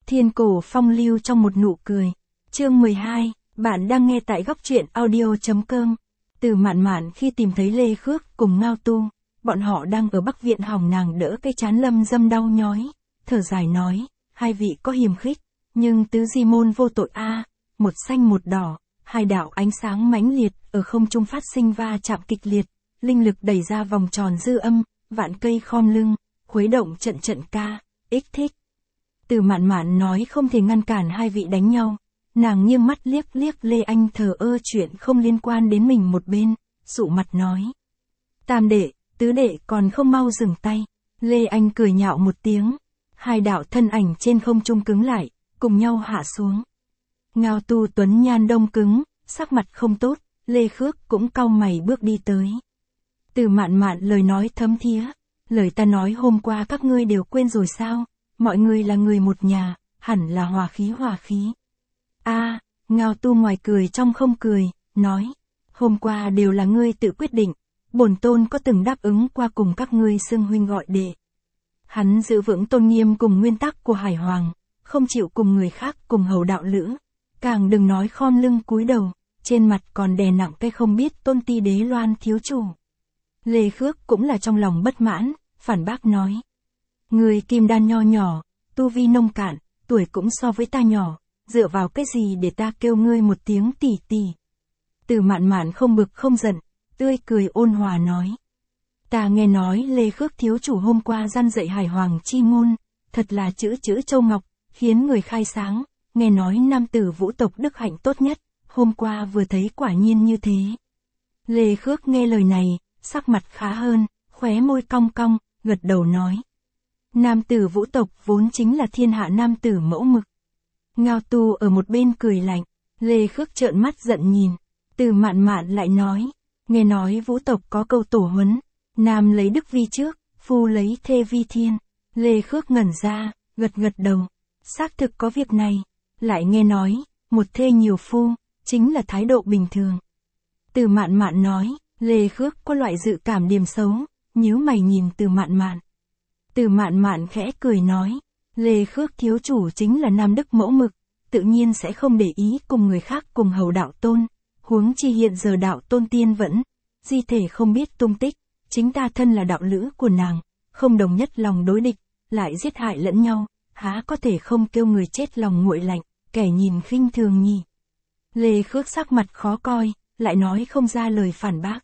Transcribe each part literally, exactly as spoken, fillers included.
Thiên cổ phong lưu trong một nụ cười. Chương mười hai, bạn đang nghe tại góc truyện audio.com. Từ Mạn Mạn khi tìm thấy Lê Khước cùng Ngao Tu, bọn họ đang ở Bắc Viện hòng nàng đỡ cái chán lâm dâm đau nhói, thở dài nói, hai vị có hiềm khích, nhưng tứ di môn vô tội a, một xanh một đỏ, hai đạo ánh sáng mãnh liệt ở không trung phát sinh va chạm kịch liệt, linh lực đẩy ra vòng tròn dư âm, vạn cây khom lưng, khuấy động trận trận ca, ích thích. Từ Mạn Mạn nói không thể ngăn cản hai vị đánh nhau. Nàng nghiêng mắt liếc liếc Lê Anh thờ ơ chuyện không liên quan đến mình một bên, sụ mặt nói. Tam đệ, tứ đệ còn không mau dừng tay. Lê Anh cười nhạo một tiếng. Hai đạo thân ảnh trên không trung cứng lại, cùng nhau hạ xuống. Ngao Tu tuấn nhan đông cứng, sắc mặt không tốt, Lê Khước cũng cau mày bước đi tới. Từ Mạn Mạn lời nói thấm thía. Lời ta nói hôm qua các ngươi đều quên rồi sao? Mọi người là người một nhà, hẳn là hòa khí hòa khí. A, à, Ngao Tu ngoài cười trong không cười, nói, hôm qua đều là ngươi tự quyết định, bổn tôn có từng đáp ứng qua cùng các ngươi xưng huynh gọi đệ. Hắn giữ vững tôn nghiêm cùng nguyên tắc của Hải Hoàng, không chịu cùng người khác cùng hầu đạo lữ, càng đừng nói khom lưng cúi đầu, trên mặt còn đè nặng cái không biết tôn ti đế loan thiếu chủ. Lê Khước cũng là trong lòng bất mãn, phản bác nói. Người kim đan nho nhỏ, tu vi nông cạn, tuổi cũng so với ta nhỏ. Dựa vào cái gì để ta kêu ngươi một tiếng tỷ tỷ? Từ Mạn Mạn không bực không giận, tươi cười ôn hòa nói. Ta nghe nói Lê Khước thiếu chủ hôm qua gian dạy Hải Hoàng chi ngôn, thật là chữ chữ châu ngọc, khiến người khai sáng, nghe nói nam tử vũ tộc đức hạnh tốt nhất, hôm qua vừa thấy quả nhiên như thế. Lê Khước nghe lời này, sắc mặt khá hơn, khóe môi cong cong, gật đầu nói. Nam tử vũ tộc vốn chính là thiên hạ nam tử mẫu mực. Ngao Tu ở một bên cười lạnh, Lê Khước trợn mắt giận nhìn, Từ Mạn Mạn lại nói, nghe nói vũ tộc có câu tổ huấn, nam lấy đức vi trước, phu lấy thê vi thiên. Lê Khước ngẩn ra, gật gật đầu, xác thực có việc này, lại nghe nói, một thê nhiều phu, chính là thái độ bình thường. Từ Mạn Mạn nói, Lê Khước có loại dự cảm điểm xấu, nhíu mày nhìn Từ Mạn Mạn. Từ Mạn Mạn khẽ cười nói. Lê Khước thiếu chủ chính là nam đức mẫu mực, tự nhiên sẽ không để ý cùng người khác cùng hầu đạo tôn, huống chi hiện giờ đạo tôn tiên vẫn, di thể không biết tung tích, chính ta thân là đạo lữ của nàng, không đồng nhất lòng đối địch, lại giết hại lẫn nhau, há có thể không kêu người chết lòng nguội lạnh, kẻ nhìn khinh thường nhỉ. Lê Khước sắc mặt khó coi, lại nói không ra lời phản bác.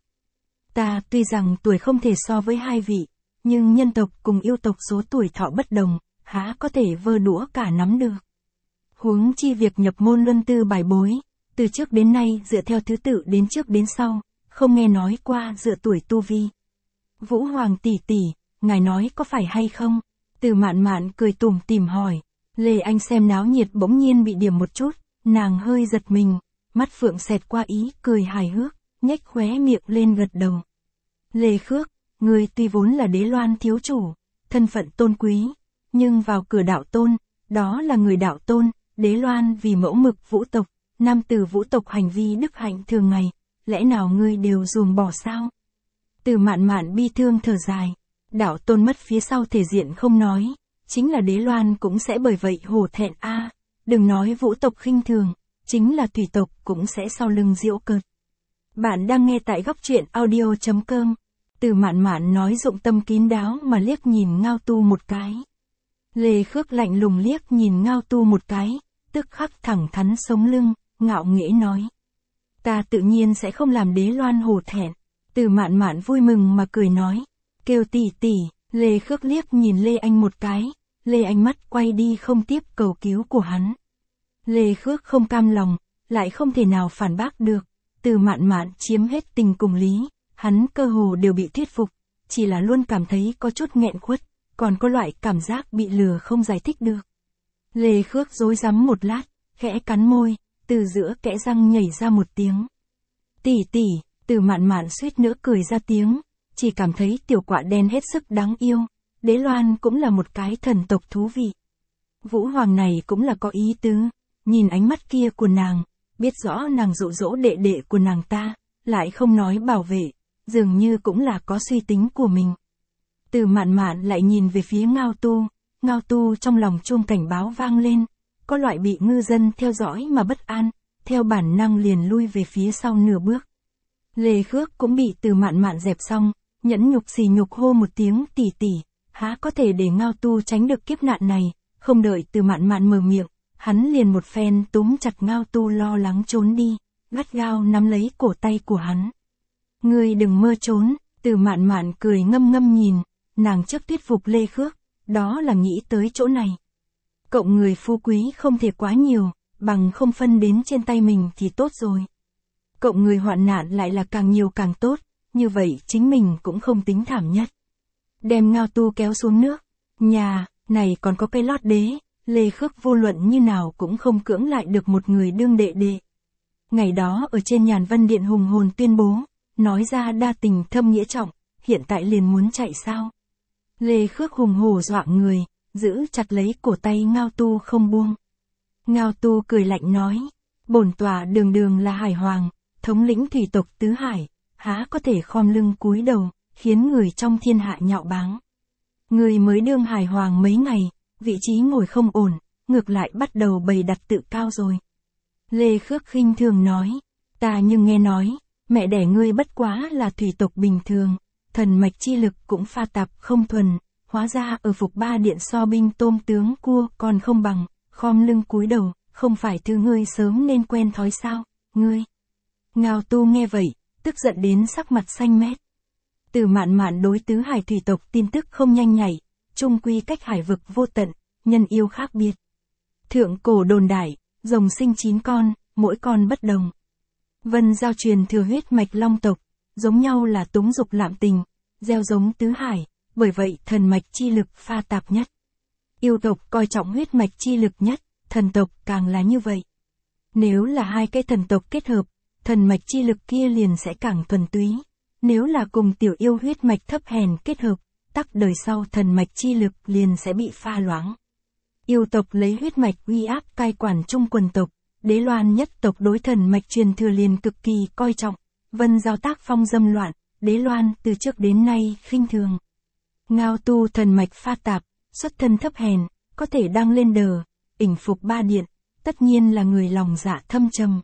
Ta tuy rằng tuổi không thể so với hai vị, nhưng nhân tộc cùng yêu tộc số tuổi thọ bất đồng, há có thể vơ đũa cả nắm được. Huống chi việc nhập môn luân tư bài bối, từ trước đến nay dựa theo thứ tự đến trước đến sau, không nghe nói qua dựa tuổi tu vi. Vũ Hoàng tỷ tỷ, ngài nói có phải hay không? Từ Mạn Mạn cười tủm tỉm hỏi. Lê Anh xem náo nhiệt bỗng nhiên bị điểm một chút, nàng hơi giật mình, mắt phượng xẹt qua ý cười hài hước, nhếch khóe miệng lên gật đầu. Lê Khước, người tuy vốn là đế loan thiếu chủ, thân phận tôn quý, nhưng vào cửa đạo tôn, đó là người đạo tôn, đế loan vì mẫu mực vũ tộc, nam tử vũ tộc hành vi đức hạnh thường ngày, lẽ nào ngươi đều ruồng bỏ sao? Từ Mạn Mạn bi thương thở dài, đạo tôn mất phía sau thể diện không nói, chính là đế loan cũng sẽ bởi vậy hổ thẹn a, à, đừng nói vũ tộc khinh thường, chính là thủy tộc cũng sẽ sau lưng giễu cợt. Bạn đang nghe tại góc truyện audio.com. Từ Mạn Mạn nói dụng tâm kín đáo mà liếc nhìn Ngao Tu một cái. Lê Khước lạnh lùng liếc nhìn Ngao Tu một cái, tức khắc thẳng thắn sống lưng, ngạo nghễ nói. Ta tự nhiên sẽ không làm đế loan hổ thẹn. Từ Mạn Mạn vui mừng mà cười nói. Kêu tỷ tỷ, Lê Khước liếc nhìn Lê Anh một cái, Lê Anh mắt quay đi không tiếp cầu cứu của hắn. Lê Khước không cam lòng, lại không thể nào phản bác được. Từ Mạn Mạn chiếm hết tình cùng lý, hắn cơ hồ đều bị thuyết phục, chỉ là luôn cảm thấy có chút nghẹn khuất, còn có loại cảm giác bị lừa không giải thích được. Lê Khước rối rắm một lát, khẽ cắn môi, từ giữa kẽ răng nhảy ra một tiếng. Tỷ tỷ, Từ Mạn Mạn suýt nữa cười ra tiếng, chỉ cảm thấy tiểu quạ đen hết sức đáng yêu, đế loan cũng là một cái thần tộc thú vị. Vũ Hoàng này cũng là có ý tứ, nhìn ánh mắt kia của nàng, biết rõ nàng dụ dỗ đệ đệ của nàng ta, lại không nói bảo vệ, dường như cũng là có suy tính của mình. Từ Mạn Mạn lại nhìn về phía Ngao Tu, Ngao Tu trong lòng chuông cảnh báo vang lên, có loại bị ngư dân theo dõi mà bất an, theo bản năng liền lui về phía sau nửa bước. Lê Khước cũng bị Từ Mạn Mạn dẹp xong, nhẫn nhục xì nhục hô một tiếng tỷ tỷ, há có thể để Ngao Tu tránh được kiếp nạn này, không đợi Từ Mạn Mạn mở miệng, hắn liền một phen túm chặt Ngao Tu lo lắng trốn đi, gắt gao nắm lấy cổ tay của hắn. Ngươi đừng mơ trốn, Từ Mạn Mạn cười ngâm ngâm nhìn, nàng trước thuyết phục Lê Khước, đó là nghĩ tới chỗ này. Cộng người phú quý không thể quá nhiều, bằng không phân đến trên tay mình thì tốt rồi. Cộng người hoạn nạn lại là càng nhiều càng tốt, như vậy chính mình cũng không tính thảm nhất. Đem Ngao Tu kéo xuống nước, nhà, này còn có cây lót đế, Lê Khước vô luận như nào cũng không cưỡng lại được một người đương đệ đệ. Ngày đó ở trên Nhàn Vân Điện hùng hồn tuyên bố, nói ra đa tình thâm nghĩa trọng, hiện tại liền muốn chạy sao. Lê Khước hùng hổ dọa người, giữ chặt lấy cổ tay Ngao Tu không buông. Ngao Tu cười lạnh nói, bổn tòa đường đường là Hải Hoàng, thống lĩnh thủy tộc tứ hải, há có thể khom lưng cúi đầu, khiến người trong thiên hạ nhạo báng. Người mới đương Hải Hoàng mấy ngày, vị trí ngồi không ổn, ngược lại bắt đầu bày đặt tự cao rồi. Lê Khước khinh thường nói, ta nhưng nghe nói, mẹ đẻ ngươi bất quá là thủy tộc bình thường, thần mạch chi lực cũng pha tạp không thuần, hóa ra ở Phục Ba Điện so binh tôm tướng cua còn không bằng, khom lưng cúi đầu, không phải thứ ngươi sớm nên quen thói sao, ngươi. Ngao Tu nghe vậy, tức giận đến sắc mặt xanh mét. Từ Mạn Mạn đối tứ hải thủy tộc tin tức không nhanh nhạy, chung quy cách hải vực vô tận, nhân yêu khác biệt. Thượng cổ đồn đại, rồng sinh chín con, mỗi con bất đồng. Vân Giao truyền thừa huyết mạch long tộc, giống nhau là túng dục lạm tình, gieo giống tứ hải, bởi vậy thần mạch chi lực pha tạp nhất. Yêu tộc coi trọng huyết mạch chi lực nhất, thần tộc càng là như vậy. Nếu là hai cái thần tộc kết hợp, thần mạch chi lực kia liền sẽ càng thuần túy. Nếu là cùng tiểu yêu huyết mạch thấp hèn kết hợp, tắc đời sau thần mạch chi lực liền sẽ bị pha loãng. Yêu tộc lấy huyết mạch uy áp cai quản chung quần tộc, Đế Loan nhất tộc đối thần mạch truyền thừa liền cực kỳ coi trọng, Vân Giao tác phong dâm loạn, Đế Loan từ trước đến nay khinh thường. Ngao Tu thần mạch pha tạp, xuất thân thấp hèn, có thể đăng lên đờ, ỉnh Phục Ba Điện, tất nhiên là người lòng dạ thâm trầm.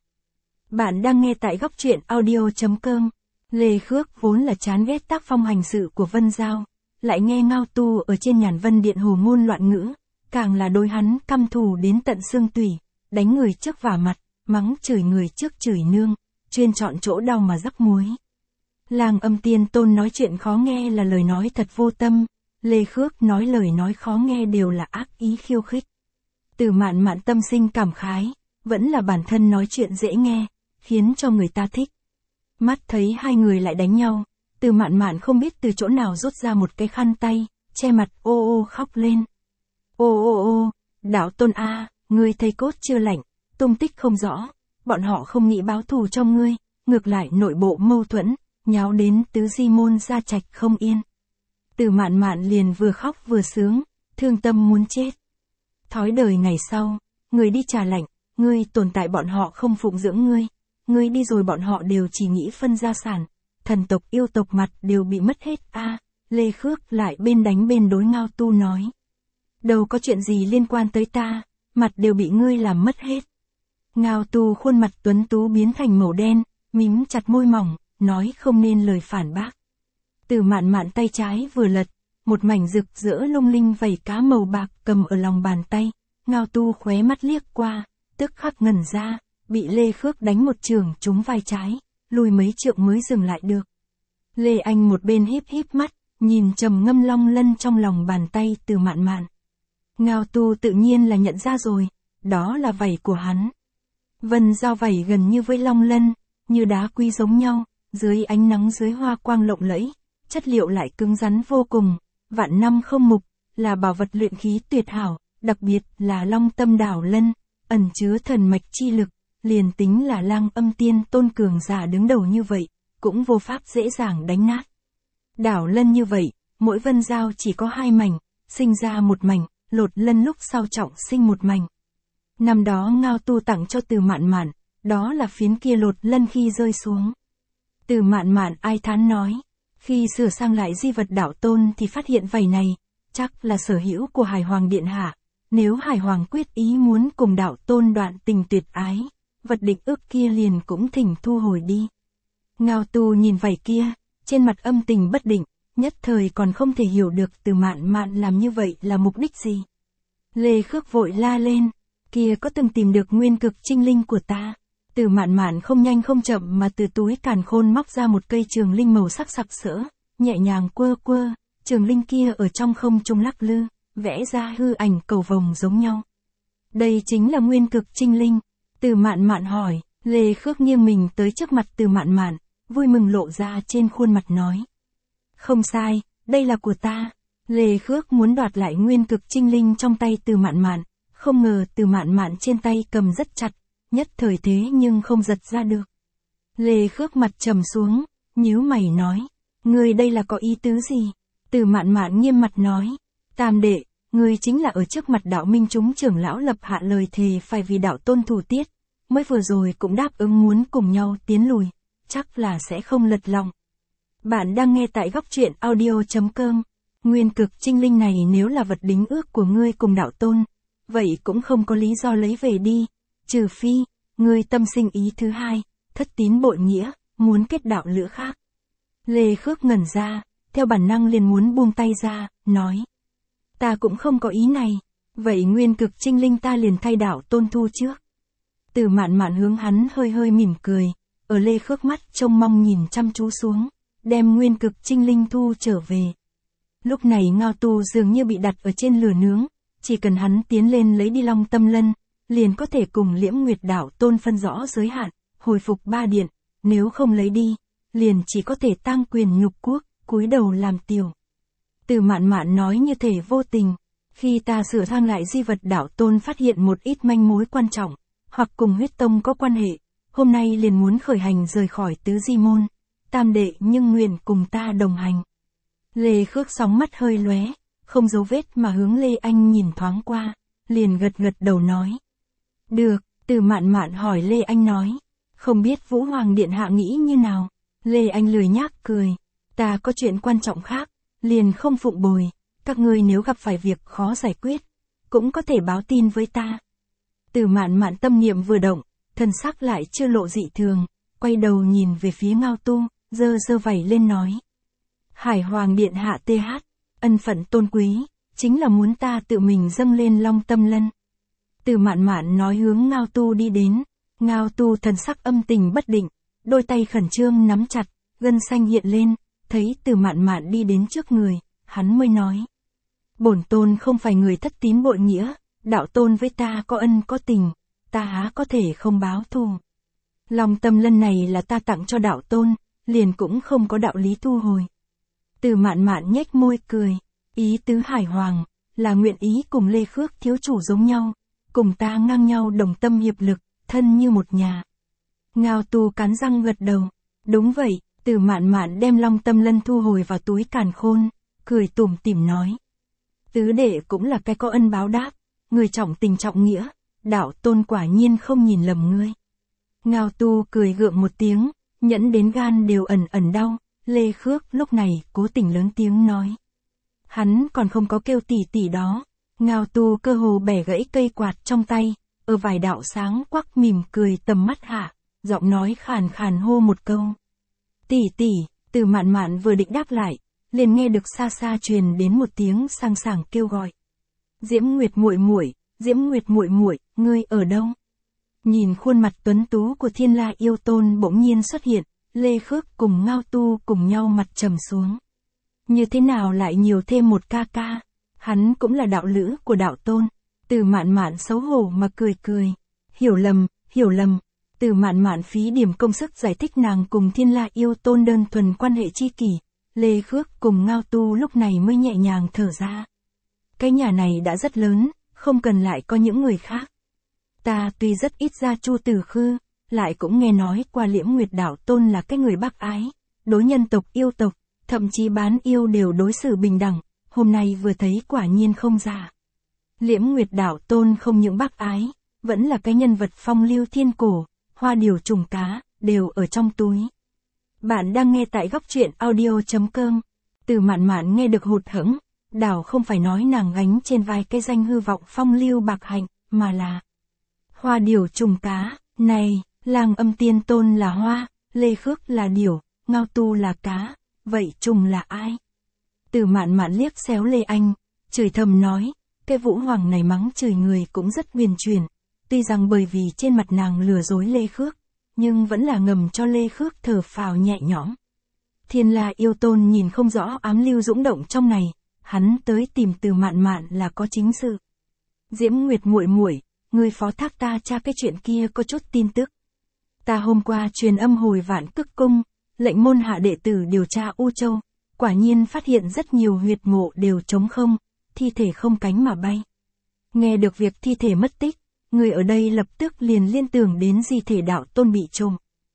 Bạn đang nghe tại góc truyện audio chấm com. Lê Khước vốn là chán ghét tác phong hành sự của Vân Giao, lại nghe Ngao Tu ở trên Nhàn Vân Điện hồ ngôn loạn ngữ, càng là đối hắn căm thù đến tận xương tủy, đánh người trước vả mặt, mắng chửi người trước chửi nương, chuyên chọn chỗ đau mà rắc muối. Làng Âm Tiên Tôn nói chuyện khó nghe là lời nói thật vô tâm, Lê Khước nói lời nói khó nghe đều là ác ý khiêu khích. Từ Mạn Mạn tâm sinh cảm khái, vẫn là bản thân nói chuyện dễ nghe, khiến cho người ta thích. Mắt thấy hai người lại đánh nhau, Từ Mạn Mạn không biết từ chỗ nào rút ra một cái khăn tay, che mặt ô ô khóc lên. Ô ô ô, Đạo Tôn a, ngươi thây cốt chưa lạnh, tung tích không rõ, bọn họ không nghĩ báo thù cho ngươi, ngược lại nội bộ mâu thuẫn, nháo đến tứ di môn gia trạch không yên. Từ Mạn Mạn liền vừa khóc vừa sướng, thương tâm muốn chết. Thói đời ngày sau, người đi trả lạnh, ngươi tồn tại bọn họ không phụng dưỡng ngươi, ngươi đi rồi bọn họ đều chỉ nghĩ phân gia sản, thần tộc yêu tộc mặt đều bị mất hết a. À, Lê Khước lại bên đánh bên đối Ngao Tu nói. Đâu có chuyện gì liên quan tới ta, mặt đều bị ngươi làm mất hết. Ngao Tu khuôn mặt tuấn tú biến thành màu đen, mím chặt môi mỏng, nói không nên lời phản bác. Từ Mạn Mạn tay trái vừa lật, một mảnh rực rỡ lung linh vảy cá màu bạc cầm ở lòng bàn tay, Ngao Tu khóe mắt liếc qua, tức khắc ngẩn ra, bị Lê Khước đánh một chưởng trúng vai trái, lùi mấy trượng mới dừng lại được. Lê Anh một bên híp híp mắt, nhìn trầm ngâm long lân trong lòng bàn tay Từ Mạn Mạn. Ngao Tu tự nhiên là nhận ra rồi, đó là vảy của hắn. Vân Giao vảy gần như với long lân, như đá quý giống nhau, dưới ánh nắng dưới hoa quang lộng lẫy, chất liệu lại cứng rắn vô cùng, vạn năm không mục, là bảo vật luyện khí tuyệt hảo, đặc biệt là long tâm đảo lân, ẩn chứa thần mạch chi lực, liền tính là Lang Âm Tiên Tôn cường giả đứng đầu như vậy, cũng vô pháp dễ dàng đánh nát. Đảo lân như vậy, mỗi Vân Giao chỉ có hai mảnh, sinh ra một mảnh, lột lân lúc sau trọng sinh một mảnh. Năm đó Ngao Tu tặng cho Từ Mạn Mạn, đó là phiến kia lột lân khi rơi xuống. Từ Mạn Mạn ai thán nói, khi sửa sang lại di vật đạo tôn thì phát hiện vảy này, chắc là sở hữu của Hải Hoàng Điện Hạ, nếu Hải Hoàng quyết ý muốn cùng đạo tôn đoạn tình tuyệt ái, vật định ước kia liền cũng thỉnh thu hồi đi. Ngao Tu nhìn vảy kia, trên mặt âm tình bất định, nhất thời còn không thể hiểu được Từ Mạn Mạn làm như vậy là mục đích gì. Lê Khước vội la lên, kia có từng tìm được nguyên cực trinh linh của ta. Từ Mạn Mạn không nhanh không chậm mà từ túi càn khôn móc ra một cây trường linh màu sắc sặc sỡ, nhẹ nhàng quơ quơ, trường linh kia ở trong không trung lắc lư, vẽ ra hư ảnh cầu vồng giống nhau. Đây chính là nguyên cực trinh linh. Từ Mạn Mạn hỏi, Lê Khước nghiêng mình tới trước mặt Từ Mạn Mạn, vui mừng lộ ra trên khuôn mặt nói. Không sai, đây là của ta. Lê Khước muốn đoạt lại nguyên cực trinh linh trong tay Từ Mạn Mạn, không ngờ Từ Mạn Mạn trên tay cầm rất chặt, nhất thời thế nhưng không giật ra được. Lê Khước mặt trầm xuống, nhíu mày nói, ngươi đây là có ý tứ gì? Từ Mạn Mạn nghiêm mặt nói, Tam đệ, ngươi chính là ở trước mặt đạo minh chúng trưởng lão lập hạ lời thề phải vì đạo tôn thủ tiết, mới vừa rồi cũng đáp ứng muốn cùng nhau tiến lùi, chắc là sẽ không lật lòng. Bạn đang nghe tại góc truyện audio.com. Nguyên cực trinh linh này nếu là vật đính ước của ngươi cùng đạo tôn, vậy cũng không có lý do lấy về đi, trừ phi, ngươi tâm sinh ý thứ hai, thất tín bội nghĩa, muốn kết đạo lữ khác. Lê Khước ngẩn ra, theo bản năng liền muốn buông tay ra, nói. Ta cũng không có ý này, vậy nguyên cực trinh linh ta liền thay đạo tôn thu trước. Từ Mạn Mạn hướng hắn hơi hơi mỉm cười, ở Lê Khước mắt trông mong nhìn chăm chú xuống, đem nguyên cực trinh linh thu trở về. Lúc này Ngao Tu dường như bị đặt ở trên lửa nướng, chỉ cần hắn tiến lên lấy đi Long Tâm Lân, liền có thể cùng Liễm Nguyệt đạo tôn phân rõ giới hạn, hồi phục ba điện, nếu không lấy đi, liền chỉ có thể tang quyền nhục quốc, cúi đầu làm tiểu. Từ Mạn Mạn nói như thể vô tình, khi ta sửa sang lại di vật đạo tôn phát hiện một ít manh mối quan trọng, hoặc cùng huyết tông có quan hệ, hôm nay liền muốn khởi hành rời khỏi tứ di môn, Tam đệ nhưng nguyện cùng ta đồng hành. Lê Khước sóng mắt hơi lóe, không dấu vết mà hướng Lê Anh nhìn thoáng qua, liền gật gật đầu nói. Được, Từ Mạn Mạn hỏi Lê Anh nói, không biết Vũ Hoàng Điện Hạ nghĩ như nào. Lê Anh lười nhác cười, ta có chuyện quan trọng khác, liền không phụng bồi, các ngươi nếu gặp phải việc khó giải quyết, cũng có thể báo tin với ta. Từ Mạn Mạn tâm niệm vừa động, thân sắc lại chưa lộ dị thường, quay đầu nhìn về phía Ngao Tu, giơ giơ vảy lên nói. Hải Hoàng Điện Hạ tê hát, ân phận tôn quý, chính là muốn ta tự mình dâng lên Long Tâm Lân. Từ Mạn Mạn nói hướng Ngao Tu đi đến, Ngao Tu thần sắc âm tình bất định, đôi tay khẩn trương nắm chặt, gân xanh hiện lên, thấy Từ Mạn Mạn đi đến trước người, hắn mới nói. Bổn tôn không phải người thất tín bội nghĩa, đạo tôn với ta có ân có tình, ta há có thể không báo thù. Long Tâm Lân này là ta tặng cho đạo tôn, liền cũng không có đạo lý thu hồi. Từ Mạn Mạn nhếch môi cười, ý tứ Hải Hoàng, là nguyện ý cùng Lê Khước thiếu chủ giống nhau, cùng ta ngang nhau đồng tâm hiệp lực, thân như một nhà. Ngao Tu cắn răng gật đầu, đúng vậy. Từ Mạn Mạn đem Long Tâm Lân thu hồi vào túi càn khôn, cười tủm tỉm nói. Tứ đệ cũng là cái có ân báo đáp, người trọng tình trọng nghĩa, đạo tôn quả nhiên không nhìn lầm ngươi. Ngao Tu cười gượng một tiếng, nhẫn đến gan đều ẩn ẩn đau, Lê Khước lúc này cố tình lớn tiếng nói. Hắn còn không có kêu tỉ tỉ đó, Ngao Tu cơ hồ bẻ gãy cây quạt trong tay, ở vài đạo sáng quắc mỉm cười tầm mắt hạ, giọng nói khàn khàn hô một câu. Tỷ tỷ. Từ Mạn Mạn vừa định đáp lại, liền nghe được xa xa truyền đến một tiếng sang sảng kêu gọi. Diễm Nguyệt muội muội, Diễm Nguyệt muội muội, ngươi ở đâu? Nhìn khuôn mặt tuấn tú của Thiên La yêu tôn bỗng nhiên xuất hiện, Lê Khước cùng Ngao Tu cùng nhau mặt trầm xuống. Như thế nào lại nhiều thêm một ca ca? Hắn cũng là đạo lữ của đạo tôn. Từ Mạn Mạn xấu hổ mà cười cười. Hiểu lầm, hiểu lầm. Từ Mạn Mạn phí điểm công sức giải thích nàng cùng Thiên La yêu tôn đơn thuần quan hệ chi kỷ, Lê Khước cùng Ngao Tu lúc này mới nhẹ nhàng thở ra. Cái nhà này đã rất lớn, không cần lại có những người khác. Ta tuy rất ít ra Chu Tử Khư, lại cũng nghe nói qua Liễm Nguyệt đạo tôn là cái người bác ái, đối nhân tộc yêu tộc, thậm chí bán yêu đều đối xử bình đẳng, hôm nay vừa thấy quả nhiên không giả. Liễm Nguyệt đạo tôn không những bác ái, vẫn là cái nhân vật phong lưu thiên cổ. Hoa điều trùng cá, đều ở trong túi. Bạn đang nghe tại góc truyện audio.com. Từ Mạn Mạn nghe được hụt hẫng, đảo không phải nói nàng gánh trên vai cái danh hư vọng phong lưu bạc hạnh, mà là hoa điểu trùng cá, này, Lang Âm Tiên Tôn là hoa, Lê Khước là điểu, Ngao Tu là cá, vậy trùng là ai? Từ Mạn Mạn liếc xéo Lê Anh, chửi thầm nói, cái Vũ Hoàng này mắng chửi người cũng rất huyền chuyển, tuy rằng bởi vì trên mặt nàng lừa dối Lê Khước, nhưng vẫn là ngầm cho Lê Khước thở phào nhẹ nhõm. Thiên La Yêu Tôn nhìn không rõ ám lưu dũng động trong này, hắn tới tìm Từ Mạn Mạn là có chính sự. Diễm Nguyệt muội muội, ngươi phó thác ta tra cái chuyện kia có chút tin tức. Ta hôm qua truyền âm hồi Vạn Cức Cung, lệnh môn hạ đệ tử điều tra U Châu, quả nhiên phát hiện rất nhiều huyệt mộ đều trống không, thi thể không cánh mà bay. Nghe được việc thi thể mất tích, người ở đây lập tức liền liên tưởng đến di thể đạo tôn bị trộm.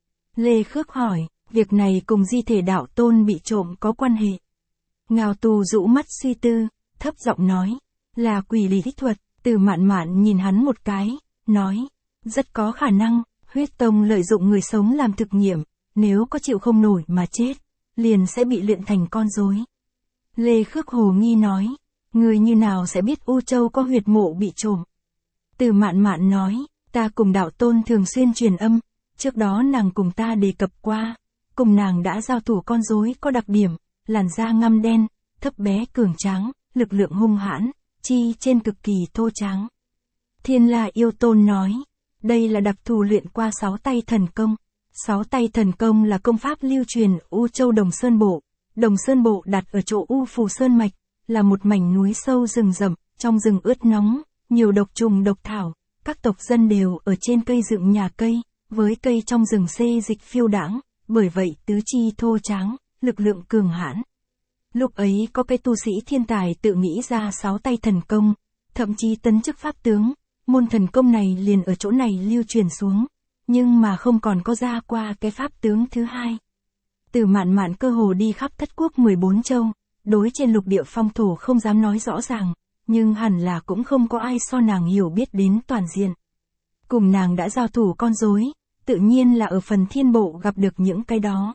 Lê Khước hỏi, việc này cùng di thể đạo tôn bị trộm có quan hệ? Ngao Tu rũ mắt suy tư, thấp giọng nói, là quỷ lý thuật. Từ Mạn Mạn nhìn hắn một cái, nói, rất có khả năng, huyết tông lợi dụng người sống làm thực nghiệm, nếu có chịu không nổi mà chết, liền sẽ bị luyện thành con rối. Lê Khước hồ nghi nói, người như nào sẽ biết U Châu có huyệt mộ bị trộm? Từ Mạn Mạn nói, ta cùng đạo tôn thường xuyên truyền âm, trước đó nàng cùng ta đề cập qua, cùng nàng đã giao thủ con rối có đặc điểm, làn da ngăm đen, thấp bé cường tráng, lực lượng hung hãn, chi trên cực kỳ thô tráng. Thiên La Yêu Tôn nói, đây là đặc thù luyện qua sáu tay thần công. Sáu tay thần công là công pháp lưu truyền U Châu Đồng Sơn Bộ. Đồng Sơn Bộ đặt ở chỗ U Phù Sơn Mạch, là một mảnh núi sâu rừng rậm, trong rừng ướt nóng, nhiều độc trùng độc thảo, các tộc dân đều ở trên cây dựng nhà cây, với cây trong rừng xê dịch phiêu đãng, bởi vậy tứ chi thô tráng, lực lượng cường hãn. Lúc ấy có cái tu sĩ thiên tài tự nghĩ ra sáu tay thần công, thậm chí tấn chức pháp tướng, môn thần công này liền ở chỗ này lưu truyền xuống, nhưng mà không còn có ra qua cái pháp tướng thứ hai. Từ Mạn Mạn cơ hồ đi khắp thất quốc mười bốn châu, đối trên lục địa phong thổ không dám nói rõ ràng, nhưng hẳn là cũng không có ai so nàng hiểu biết đến toàn diện. Cùng nàng đã giao thủ con rối, tự nhiên là ở phần thiên bộ gặp được những cái đó.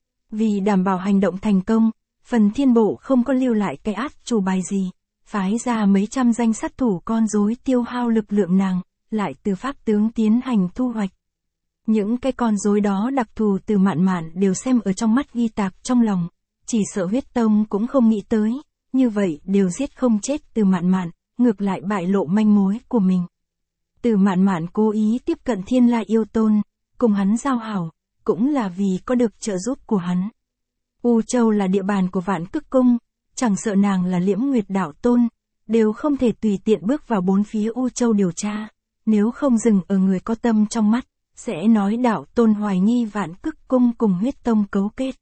Vì đảm bảo hành động thành công, phần thiên bộ không có lưu lại cái át chủ bài gì, phái ra mấy trăm danh sát thủ con rối tiêu hao lực lượng nàng, lại từ pháp tướng tiến hành thu hoạch. Những cái con rối đó đặc thù Từ Mạn Mạn đều xem ở trong mắt ghi tạc trong lòng, chỉ sợ huyết tông cũng không nghĩ tới, như vậy đều giết không chết Từ Mạn Mạn, ngược lại bại lộ manh mối của mình. Từ Mạn Mạn cố ý tiếp cận Thiên La Yêu Tôn, cùng hắn giao hảo, cũng là vì có được trợ giúp của hắn. U Châu là địa bàn của Vạn Cức Cung, chẳng sợ nàng là Liễm Nguyệt đạo tôn, đều không thể tùy tiện bước vào bốn phía U Châu điều tra, nếu không dừng ở người có tâm trong mắt, sẽ nói đạo tôn hoài nghi Vạn Cức Cung cùng huyết tông cấu kết.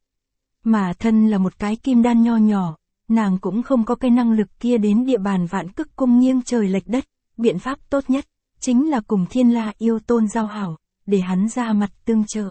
Mà thân là một cái kim đan nho nhỏ, nàng cũng không có cái năng lực kia đến địa bàn Vạn Cức Cung nghiêng trời lệch đất, biện pháp tốt nhất, chính là cùng Thiên La Yêu Tôn giao hảo, để hắn ra mặt tương trợ.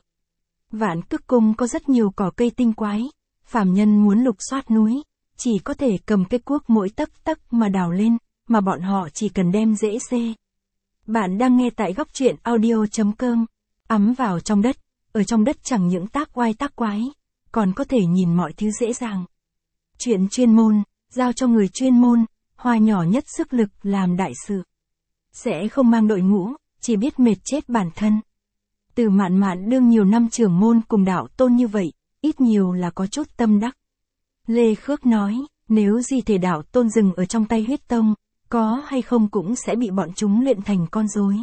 Vạn Cức Cung có rất nhiều cỏ cây tinh quái, phàm nhân muốn lục soát núi, chỉ có thể cầm cái cuốc mỗi tấc tấc mà đào lên, mà bọn họ chỉ cần đem rễ xê. Bạn đang nghe tại góc truyện audio chấm com, ắm vào trong đất, ở trong đất chẳng những tác oai tác quái, còn có thể nhìn mọi thứ dễ dàng. Chuyện chuyên môn, giao cho người chuyên môn, hoa nhỏ nhất sức lực làm đại sự. Sẽ không mang đội ngũ, chỉ biết mệt chết bản thân. Từ Mạn Mạn đương nhiều năm trưởng môn cùng đạo tôn như vậy, ít nhiều là có chút tâm đắc. Lê Khước nói, nếu di thể đạo tôn dừng ở trong tay huyết tông, có hay không cũng sẽ bị bọn chúng luyện thành con rối.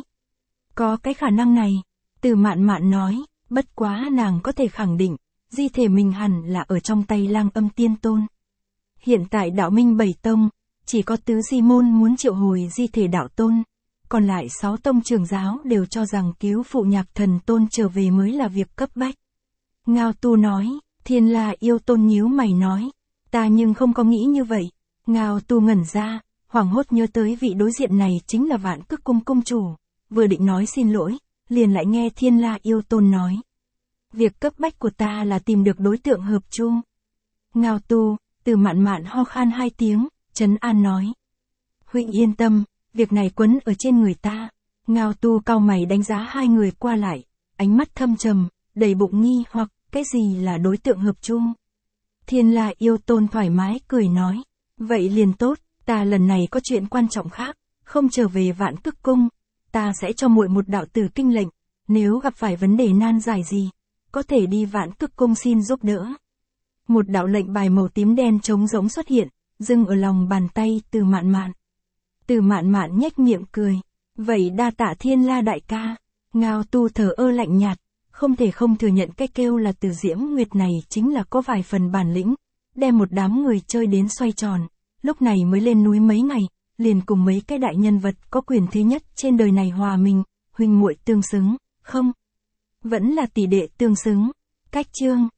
Có cái khả năng này, Từ Mạn Mạn nói, bất quá nàng có thể khẳng định, di thể mình hẳn là ở trong tay Lang Âm Tiên Tôn. Hiện tại đạo minh bảy tông, chỉ có tứ di môn muốn triệu hồi di thể đạo tôn, còn lại sáu tông trưởng giáo đều cho rằng cứu phụ Nhạc Thần Tôn trở về mới là việc cấp bách. Ngao Tu nói, Thiên La Yêu Tôn nhíu mày nói, ta nhưng không có nghĩ như vậy. Ngao Tu ngẩn ra, hoảng hốt nhớ tới vị đối diện này chính là Vạn Cức Cung cung chủ, vừa định nói xin lỗi, liền lại nghe Thiên La Yêu Tôn nói, việc cấp bách của ta là tìm được đối tượng hợp chung. Ngao Tu, Từ Mạn Mạn ho khan hai tiếng, trấn an nói, huynh yên tâm, việc này quấn ở trên người ta. Ngao Tu cau mày đánh giá hai người qua lại, ánh mắt thâm trầm, đầy bụng nghi hoặc, cái gì là đối tượng hợp chung? Thiên La Yêu Tôn thoải mái cười nói, Vậy liền tốt, ta lần này có chuyện quan trọng khác, không trở về Vạn Cức Cung, ta sẽ cho muội một đạo tử kinh lệnh, nếu gặp phải vấn đề nan giải gì, có thể đi Vạn Cức Cung xin giúp đỡ. Một đạo lệnh bài màu tím đen trống rỗng xuất hiện, dừng ở lòng bàn tay Từ Mạn Mạn. Từ Mạn Mạn nhếch miệng cười, vậy đa tạ Thiên La đại ca. Ngao Tu thờ ơ lạnh nhạt, không thể không thừa nhận cái kêu là Từ Diễm Nguyệt này chính là có vài phần bản lĩnh, đem một đám người chơi đến xoay tròn, lúc này mới lên núi mấy ngày, liền cùng mấy cái đại nhân vật có quyền thứ nhất trên đời này hòa mình, huynh muội tương xứng, không? Vẫn là tỷ đệ tương xứng. Cách chương